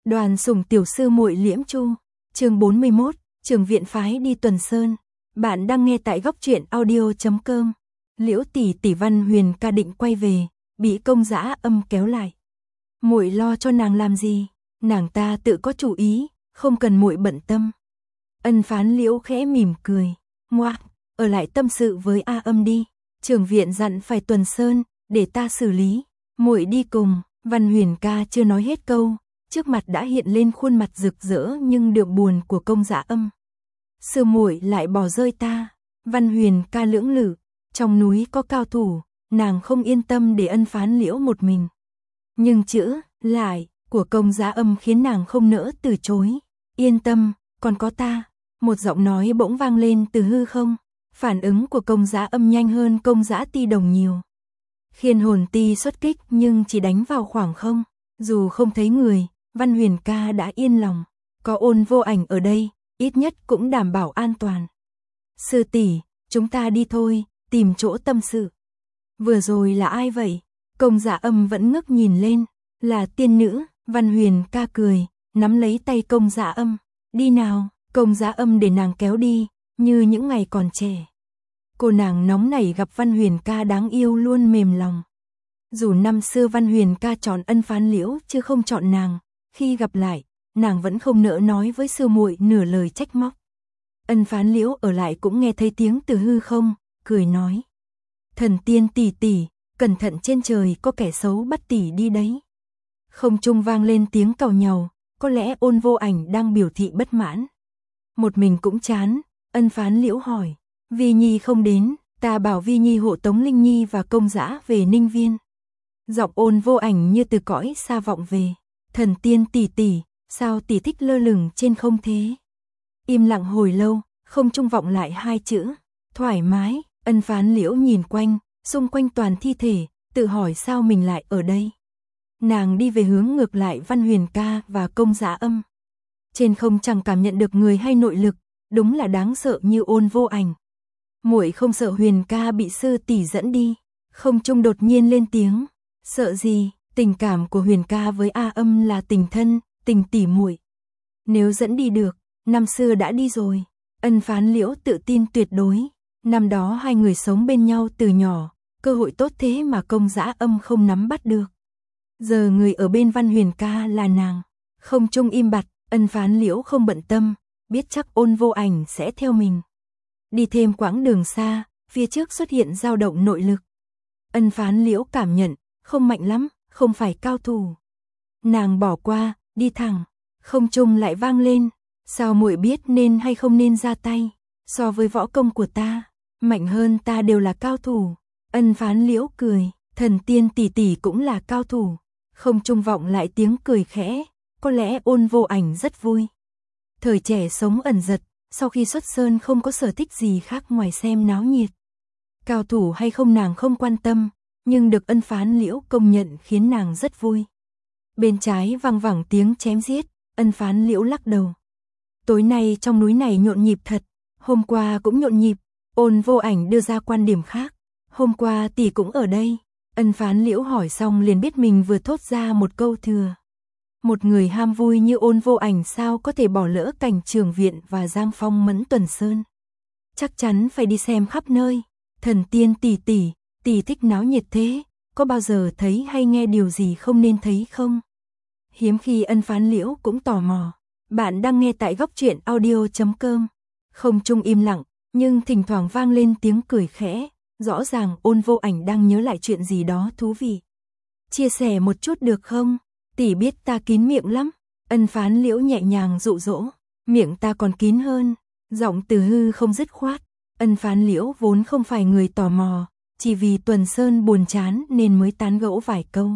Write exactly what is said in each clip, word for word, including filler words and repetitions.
Đoàn sủng tiểu sư muội Liễm Chu, chương bốn mươi mốt, trường viện phái đi tuần sơn. Bạn đang nghe tại góc truyện audio chấm com. Liễu tỷ tỷ Văn Huyền ca định quay về, bị Công Dã Âm kéo lại. Muội lo cho nàng làm gì? Nàng ta tự có chủ ý, không cần muội bận tâm. Ân Phán Liễu khẽ mỉm cười, ngoác, ở lại tâm sự với A Âm đi. Trường viện dặn phải tuần sơn, để ta xử lý. Muội đi cùng. Văn Huyền ca chưa nói hết câu, trước mặt đã hiện lên khuôn mặt rực rỡ nhưng đượm buồn của Công Dã Âm. Sư muội lại bỏ rơi ta. Văn Huyền ca lưỡng lự, trong núi có cao thủ, nàng không yên tâm để Ân Phán Liễu một mình. Nhưng chữ lại của Công Dã Âm khiến nàng không nỡ từ chối. Yên tâm, còn có ta. Một giọng nói bỗng vang lên từ hư không. Phản ứng của Công Dã Âm nhanh hơn Công Dã Ti Đồng nhiều. Khiên hồn ti xuất kích nhưng chỉ đánh vào khoảng không. Dù không thấy người, Văn Huyền ca đã yên lòng. Có Ôn Vô Ảnh ở đây, ít nhất cũng đảm bảo an toàn. Sư tỷ, chúng ta đi thôi, tìm chỗ tâm sự. Vừa rồi là ai vậy? Công Dã Âm vẫn ngước nhìn lên. Là tiên nữ. Văn Huyền ca cười, nắm lấy tay Công Dã Âm. Đi nào. Công Dã Âm để nàng kéo đi, như những ngày còn trẻ. Cô nàng nóng nảy gặp Văn Huyền ca đáng yêu luôn mềm lòng. Dù năm xưa Văn Huyền ca chọn Ân Phán Liễu chứ không chọn nàng, khi gặp lại, nàng vẫn không nỡ nói với sư muội nửa lời trách móc. Ân Phán Liễu ở lại cũng nghe thấy tiếng từ hư không, cười nói: "Thần tiên tỷ tỷ, cẩn thận trên trời có kẻ xấu bắt tỷ đi đấy." Không trung vang lên tiếng càu nhàu, có lẽ Ôn Vô Ảnh đang biểu thị bất mãn. Một mình cũng chán, Ân Phán Liễu hỏi: "Vi Nhi không đến, ta bảo Vi Nhi hộ tống Linh Nhi và Công Dã về Ninh Viên." Giọng Ôn Vô Ảnh như từ cõi xa vọng về. "Thần tiên tỷ tỷ, sao tỷ thích lơ lửng trên không thế?" Im lặng hồi lâu, không trung vọng lại hai chữ: "Thoải mái." Ân Phán Liễu nhìn quanh, xung quanh toàn thi thể, tự hỏi sao mình lại ở đây. Nàng đi về hướng ngược lại Văn Huyền ca và Công Dã Âm. Trên không chẳng cảm nhận được người hay nội lực, đúng là đáng sợ như Ôn Vô Ảnh. "Muội không sợ Huyền ca bị sư tỷ dẫn đi?" Không trung đột nhiên lên tiếng. "Sợ gì? Tình cảm của Huyền ca với A Âm là tình thân, tình tỉ muội. Nếu dẫn đi được, năm xưa đã đi rồi." Ân Phán Liễu tự tin tuyệt đối. Năm đó hai người sống bên nhau từ nhỏ, cơ hội tốt thế mà Công Dã Âm không nắm bắt được. Giờ người ở bên Văn Huyền ca là nàng. Không trung im bặt, Ân Phán Liễu không bận tâm, biết chắc Ôn Vô Ảnh sẽ theo mình. Đi thêm quãng đường xa, phía trước xuất hiện dao động nội lực. Ân Phán Liễu cảm nhận, không mạnh lắm, không phải cao thủ. Nàng bỏ qua, đi thẳng. Không trung lại vang lên: "Sao muội biết nên hay không nên ra tay? So với võ công của ta, mạnh hơn ta đều là cao thủ." Ân Phán Liễu cười: "Thần tiên tỷ tỷ cũng là cao thủ." Không trung vọng lại tiếng cười khẽ, có lẽ Ôn Vô Ảnh rất vui. Thời trẻ sống ẩn dật, sau khi xuất sơn không có sở thích gì khác ngoài xem náo nhiệt. Cao thủ hay không nàng không quan tâm, nhưng được Ân Phán Liễu công nhận khiến nàng rất vui. Bên trái vang vẳng tiếng chém giết, Ân Phán Liễu lắc đầu. Tối nay trong núi này nhộn nhịp thật, hôm qua cũng nhộn nhịp. Ôn Vô Ảnh đưa ra quan điểm khác: "Hôm qua tỷ cũng ở đây." Ân Phán Liễu hỏi xong liền biết mình vừa thốt ra một câu thừa. Một người ham vui như Ôn Vô Ảnh sao có thể bỏ lỡ cảnh Trường Viện và Giang Phong Mẫn tuần sơn. Chắc chắn phải đi xem khắp nơi. "Thần tiên tỷ tỷ, tỷ thích náo nhiệt thế, có bao giờ thấy hay nghe điều gì không nên thấy không?" Hiếm khi Ân Phán Liễu cũng tò mò. Bạn đang nghe tại góc truyện audio chấm com. Không trung im lặng, nhưng thỉnh thoảng vang lên tiếng cười khẽ, rõ ràng Ôn Vô Ảnh đang nhớ lại chuyện gì đó thú vị. "Chia sẻ một chút được không? Tỷ biết ta kín miệng lắm." Ân Phán Liễu nhẹ nhàng dụ dỗ. "Miệng ta còn kín hơn." Giọng từ hư không dứt khoát. Ân Phán Liễu vốn không phải người tò mò, chỉ vì tuần sơn buồn chán nên mới tán gẫu vài câu.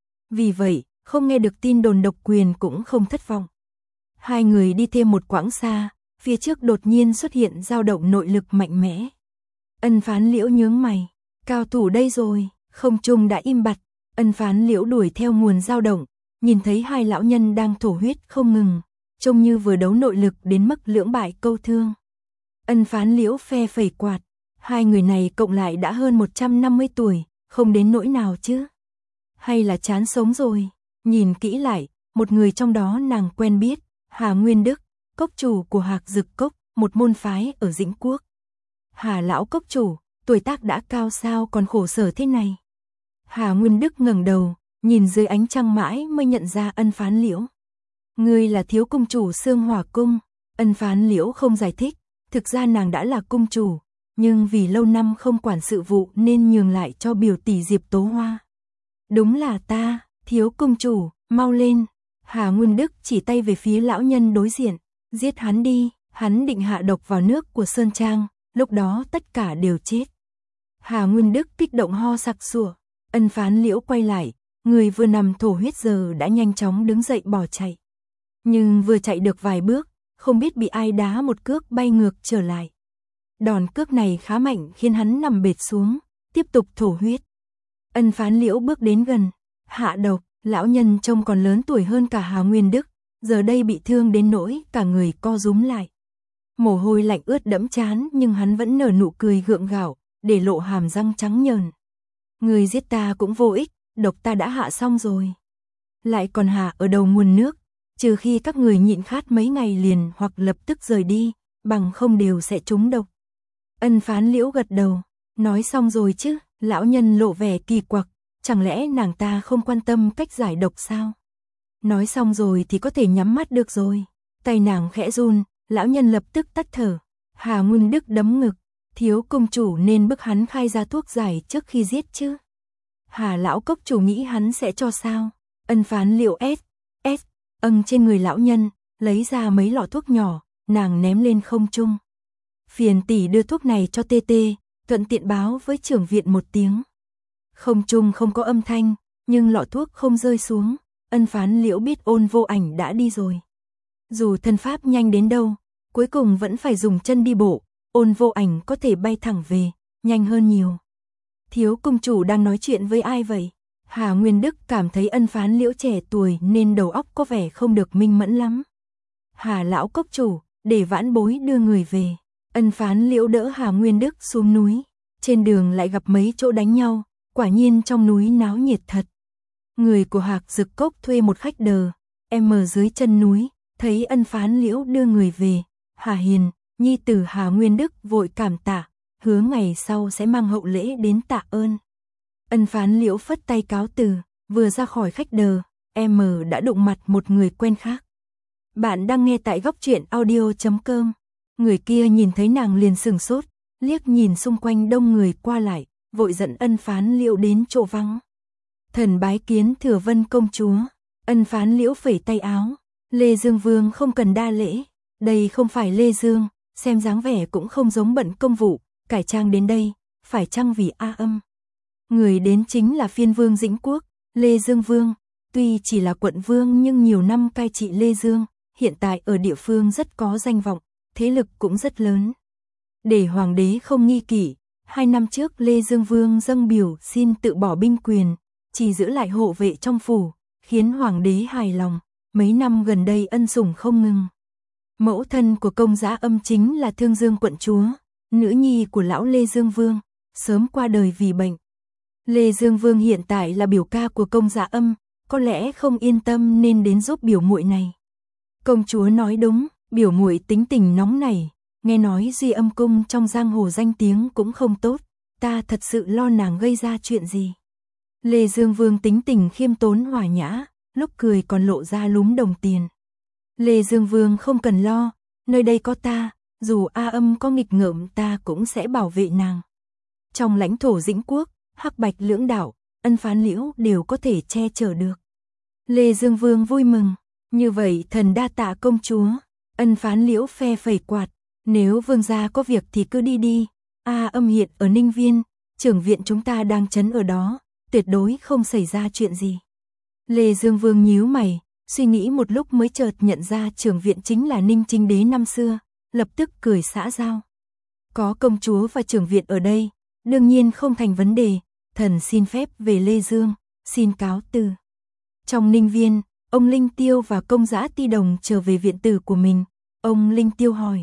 Vì vậy, không nghe được tin đồn độc quyền cũng không thất vọng. Hai người đi thêm một quãng xa, phía trước đột nhiên xuất hiện dao động nội lực mạnh mẽ. Ân Phán Liễu nhướng mày. Cao thủ đây rồi. Không trung đã im bặt. Ân Phán Liễu đuổi theo nguồn dao động, nhìn thấy hai lão nhân đang thổ huyết không ngừng, trông như vừa đấu nội lực đến mức lưỡng bại câu thương. Ân Phán Liễu phe phẩy quạt. Hai người này cộng lại đã hơn một trăm năm mươi tuổi, không đến nỗi nào chứ. Hay là chán sống rồi. Nhìn kỹ lại, một người trong đó nàng quen biết, Hà Nguyên Đức, cốc chủ của Hạc Dực Cốc, một môn phái ở Dĩnh Quốc. Hà lão cốc chủ, tuổi tác đã cao sao còn khổ sở thế này. Hà Nguyên Đức ngẩng đầu, nhìn dưới ánh trăng mãi mới nhận ra Ân Phán Liễu. Ngươi là thiếu cung chủ Sương Hỏa Cung. Ân Phán Liễu không giải thích, thực ra nàng đã là cung chủ, nhưng vì lâu năm không quản sự vụ nên nhường lại cho biểu tỷ Diệp Tố Hoa. Đúng là ta, thiếu cung chủ, mau lên. Hà Nguyên Đức chỉ tay về phía lão nhân đối diện, giết hắn đi, hắn định hạ độc vào nước của Sơn Trang, lúc đó tất cả đều chết. Hà Nguyên Đức kích động ho sặc sụa. Ân Phán Liễu quay lại, người vừa nằm thổ huyết giờ đã nhanh chóng đứng dậy bỏ chạy. Nhưng vừa chạy được vài bước, không biết bị ai đá một cước bay ngược trở lại. Đòn cước này khá mạnh khiến hắn nằm bệt xuống, tiếp tục thổ huyết. Ân Phán Liễu bước đến gần, hạ độc, lão nhân trông còn lớn tuổi hơn cả Hà Nguyên Đức, giờ đây bị thương đến nỗi cả người co rúm lại. Mồ hôi lạnh ướt đẫm trán nhưng hắn vẫn nở nụ cười gượng gạo, để lộ hàm răng trắng nhờn. Người giết ta cũng vô ích, độc ta đã hạ xong rồi. Lại còn hạ ở đầu nguồn nước, trừ khi các người nhịn khát mấy ngày liền hoặc lập tức rời đi, bằng không đều sẽ trúng độc. Ân Phán Liễu gật đầu, nói xong rồi chứ, lão nhân lộ vẻ kỳ quặc, chẳng lẽ nàng ta không quan tâm cách giải độc sao? Nói xong rồi thì có thể nhắm mắt được rồi. Tay nàng khẽ run, lão nhân lập tức tắt thở. Hà Nguyên Đức đấm ngực, thiếu cung chủ nên bức hắn khai ra thuốc giải trước khi giết chứ. Hà lão cốc chủ nghĩ hắn sẽ cho sao? Ân Phán Liễu ép, ép, âng trên người lão nhân, lấy ra mấy lọ thuốc nhỏ, nàng ném lên không trung. Phiền tỷ đưa thuốc này cho tê tê, thuận tiện báo với trưởng viện một tiếng. Không trung không có âm thanh, nhưng lọ thuốc không rơi xuống. Ân Phán Liễu biết Ôn Vô Ảnh đã đi rồi. Dù thân pháp nhanh đến đâu, cuối cùng vẫn phải dùng chân đi bộ. Ôn Vô Ảnh có thể bay thẳng về, nhanh hơn nhiều. Thiếu cung chủ đang nói chuyện với ai vậy? Hà Nguyên Đức cảm thấy Ân Phán Liễu trẻ tuổi nên đầu óc có vẻ không được minh mẫn lắm. Hà lão cốc chủ, để vãn bối đưa người về. Ân Phán Liễu đỡ Hà Nguyên Đức xuống núi. Trên đường lại gặp mấy chỗ đánh nhau, quả nhiên trong núi náo nhiệt thật. Người của Hạc Dực Cốc thuê một khách đờ, em ở dưới chân núi, thấy Ân Phán Liễu đưa người về. Hà Hiền, nhi tử Hà Nguyên Đức vội cảm tạ, hứa ngày sau sẽ mang hậu lễ đến tạ ơn. Ân Phán Liễu phất tay cáo từ, vừa ra khỏi khách đờ, em đã đụng mặt một người quen khác. Bạn đang nghe tại góc truyện audio chấm com. Người kia nhìn thấy nàng liền sừng sốt, liếc nhìn xung quanh đông người qua lại, vội dẫn Ân Phán Liễu đến chỗ vắng. Thần bái kiến Thừa Vân công chúa. Ân Phán Liễu phẩy tay áo, Lê Dương Vương không cần đa lễ, đây không phải Lê Dương, xem dáng vẻ cũng không giống bận công vụ, cải trang đến đây, phải chăng vì A Âm. Người đến chính là phiên vương Dĩnh Quốc, Lê Dương Vương, tuy chỉ là quận vương nhưng nhiều năm cai trị Lê Dương, hiện tại ở địa phương rất có danh vọng, thế lực cũng rất lớn. Để hoàng đế không nghi kỵ, hai năm trước Lê Dương Vương dâng biểu xin tự bỏ binh quyền, chỉ giữ lại hộ vệ trong phủ, khiến hoàng đế hài lòng, mấy năm gần đây ân sủng không ngừng. Mẫu thân của Công Giá Âm chính là Thương Dương quận chúa, nữ nhi của lão Lê Dương Vương, sớm qua đời vì bệnh. Lê Dương Vương hiện tại là biểu ca của Công Giá Âm, có lẽ không yên tâm nên đến giúp biểu muội này. Công chúa nói đúng, biểu muội tính tình nóng nảy, nghe nói Duy Âm cung trong giang hồ danh tiếng cũng không tốt, ta thật sự lo nàng gây ra chuyện gì. Lê Dương Vương tính tình khiêm tốn hòa nhã, lúc cười còn lộ ra lúm đồng tiền. Lê Dương Vương không cần lo, nơi đây có ta, dù A Âm có nghịch ngợm ta cũng sẽ bảo vệ nàng. Trong lãnh thổ Dĩnh Quốc, Hắc Bạch lưỡng đạo, Ân Phán Liễu đều có thể che chở được. Lê Dương Vương vui mừng, như vậy thần đa tạ công chúa. Ân Phán Liễu phe phẩy quạt, nếu vương gia có việc thì cứ đi đi. A Âm hiện ở Ninh Viên, trưởng viện chúng ta đang trấn ở đó, tuyệt đối không xảy ra chuyện gì. Lê Dương Vương nhíu mày, suy nghĩ một lúc mới chợt nhận ra trưởng viện chính là Ninh Trinh Đế năm xưa, lập tức cười xã giao. Có công chúa và trưởng viện ở đây, đương nhiên không thành vấn đề, thần xin phép về Lê Dương, xin cáo từ. Trong Ninh Viên, ông Linh Tiêu và Công Giá Ti Đồng trở về viện tử của mình. Ông Linh Tiêu hỏi: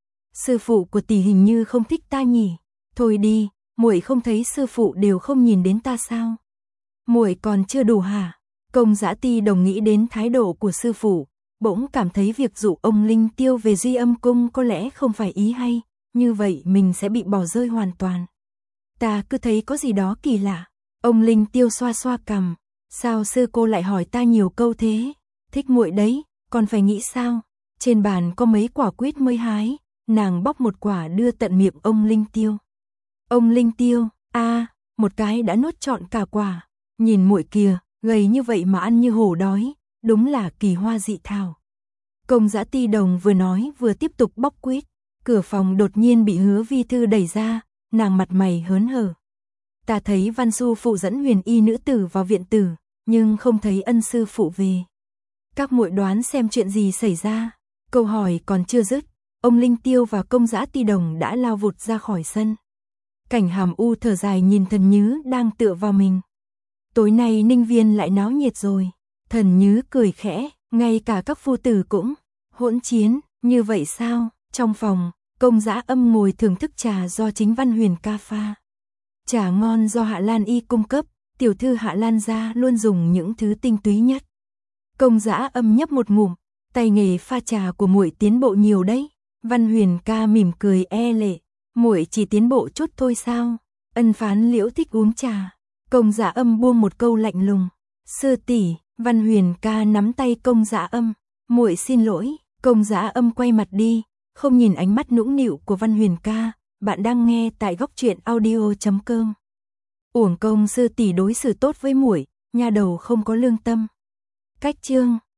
sư phụ của tỷ hình như không thích ta nhỉ? Thôi đi, muội không thấy sư phụ đều không nhìn đến ta sao? Muội còn chưa đủ hả? Công Dã Ti Đồng nghĩ đến thái độ của sư phụ, bỗng cảm thấy việc dụ ông Linh Tiêu về Duy Âm Cung có lẽ không phải ý hay, như vậy mình sẽ bị bỏ rơi hoàn toàn. Ta cứ thấy có gì đó kỳ lạ. Ông Linh Tiêu xoa xoa cằm, sao sư cô lại hỏi ta nhiều câu thế? Thích muội đấy, còn phải nghĩ sao? Trên bàn có mấy quả quýt mới hái, nàng bóc một quả đưa tận miệng ông Linh Tiêu. Ông Linh Tiêu, a, à, một cái đã nuốt trọn cả quả. Nhìn muội kìa, gầy như vậy mà ăn như hổ đói, đúng là kỳ hoa dị thảo. Công Dã Ti Đồng vừa nói vừa tiếp tục bóc quýt, cửa phòng đột nhiên bị Hứa Vi Thư đẩy ra, nàng mặt mày hớn hở. Ta thấy Văn Xu phụ dẫn Huyền Y nữ tử vào viện tử, nhưng không thấy ân sư phụ về. Các muội đoán xem chuyện gì xảy ra. Câu hỏi còn chưa dứt, ông Linh Tiêu và Công Dã Ti Đồng đã lao vụt ra khỏi sân. Cảnh Hàm U thở dài nhìn Thần Nhứ đang tựa vào mình. Tối nay Ninh Viên lại náo nhiệt rồi. Thần Nhứ cười khẽ, ngay cả các phu tử cũng hỗn chiến, như vậy sao? Trong phòng, Công Dã Âm ngồi thưởng thức trà do chính Văn Huyền ca pha. Trà ngon do Hạ Lan Y cung cấp, tiểu thư Hạ Lan gia luôn dùng những thứ tinh túy nhất. Công Dã Âm nhấp một ngụm, tay nghề pha trà của muội tiến bộ nhiều đấy. Văn Huyền ca mỉm cười e lệ, muội chỉ tiến bộ chút thôi sao? Ân Phán Liễu thích uống trà. Công Dã Âm buông một câu lạnh lùng. Sư tỷ, Văn Huyền ca nắm tay Công Dã Âm, muội xin lỗi. Công Dã Âm quay mặt đi, không nhìn ánh mắt nũng nịu của Văn Huyền ca. Bạn đang nghe tại góc truyện audio chấm com. Uổng công sư tỷ đối xử tốt với muội, nha đầu không có lương tâm. Cách chương